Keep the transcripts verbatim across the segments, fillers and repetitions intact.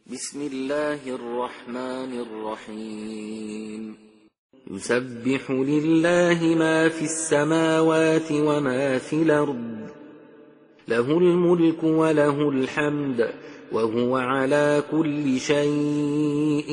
بسم الله الرحمن الرحيم يسبح لله ما في السماوات وما في الأرض له الملك وله الحمد وهو على كل شيء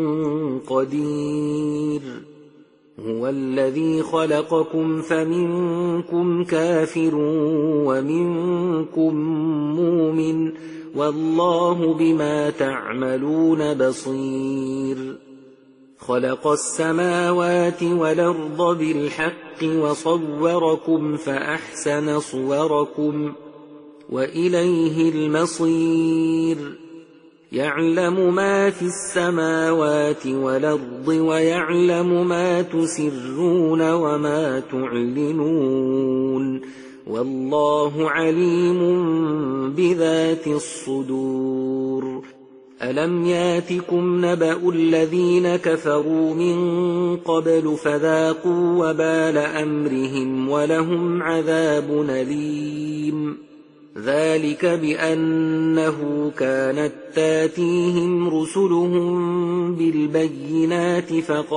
قدير هو الذي خلقكم فمنكم كافر ومنكم مؤمن والله بما تعملون بصير خلق السماوات والأرض بالحق وصوركم فأحسن صوركم وإليه المصير يعلم ما في السماوات والأرض ويعلم ما تسرون وما تعلنون والله عليم بذات الصدور ألم ياتكم نبأ الذين كفروا من قبل فذاقوا وبال أمرهم ولهم عذاب أليم ذلك بأنه كانت تاتيهم رسلهم بالبينات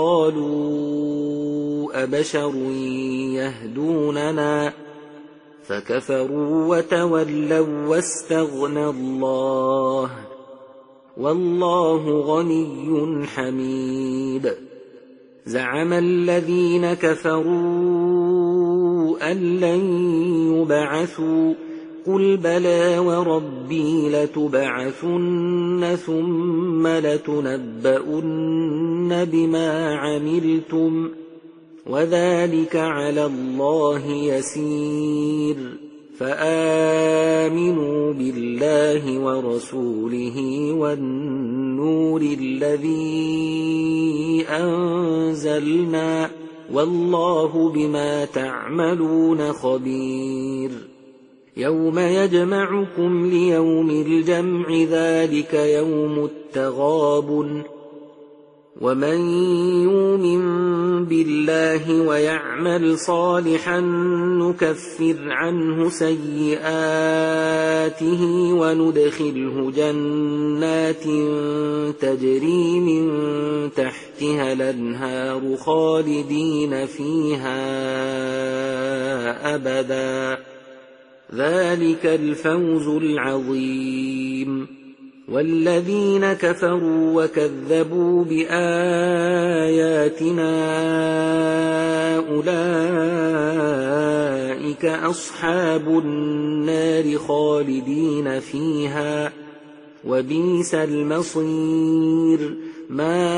فقالوا أبشر يهدوننا فكفروا وتولوا واستغنى الله والله غني حميد زعم الذين كفروا أن لن يبعثوا قل بلى وربي لتبعثن ثم لتنبؤن بما عملتم وذلك على الله يسير فآمنوا بالله ورسوله والنور الذي أنزلنا والله بما تعملون خبير يوم يجمعكم ليوم الجمع ذلك يوم التغابن ومن يؤمن بالله ويعمل صالحا نكفر عنه سيئاته وندخله جنات تجري من تحتها الأنهار خالدين فيها أبدا ذلك الفوز العظيم والذين كفروا وكذبوا بآياتنا أولئك أصحاب النار خالدين فيها وبئس المصير ما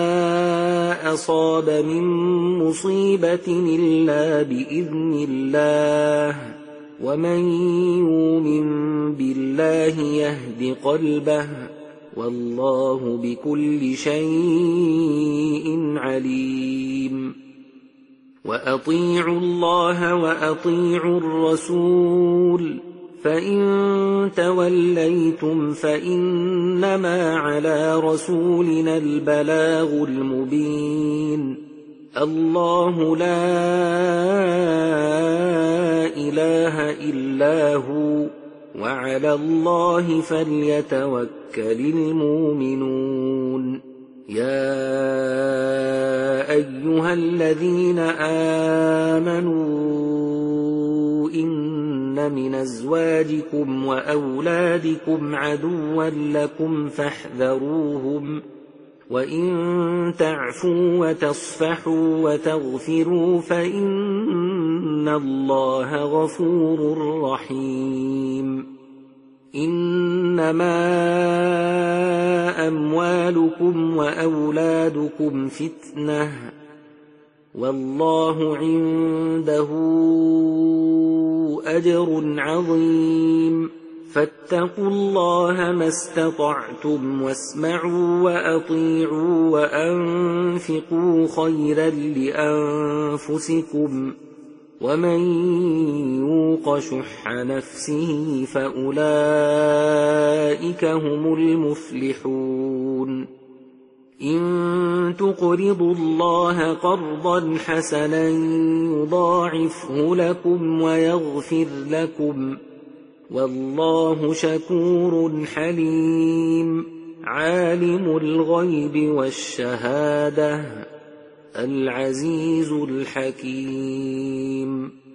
أصاب من مصيبة إلا بإذن الله ومن يؤمن بالله يهد قلبه والله بكل شيء عليم وأطيعوا الله وأطيعوا الرسول فإن توليتم فإنما على رسولنا البلاغ المبين الله لا إله إلا هو وعلى الله فليتوكل المؤمنون يا أيها الذين آمنوا إن من أزواجكم وأولادكم عدوا لكم فاحذروهم وإن تعفوا وتصفحوا وتغفروا فإن الله غفور رحيم إنما أموالكم وأولادكم فتنة والله عنده أجر عظيم فاتقوا الله ما استطعتم واسمعوا وأطيعوا وأنفقوا خيرا لأنفسكم ومن يوق شح نفسه فأولئك هم المفلحون إن تقرضوا الله قرضا حسنا يضاعفه لكم ويغفر لكم والله شكور حليم عالم الغيب والشهادة العزيز الحكيم.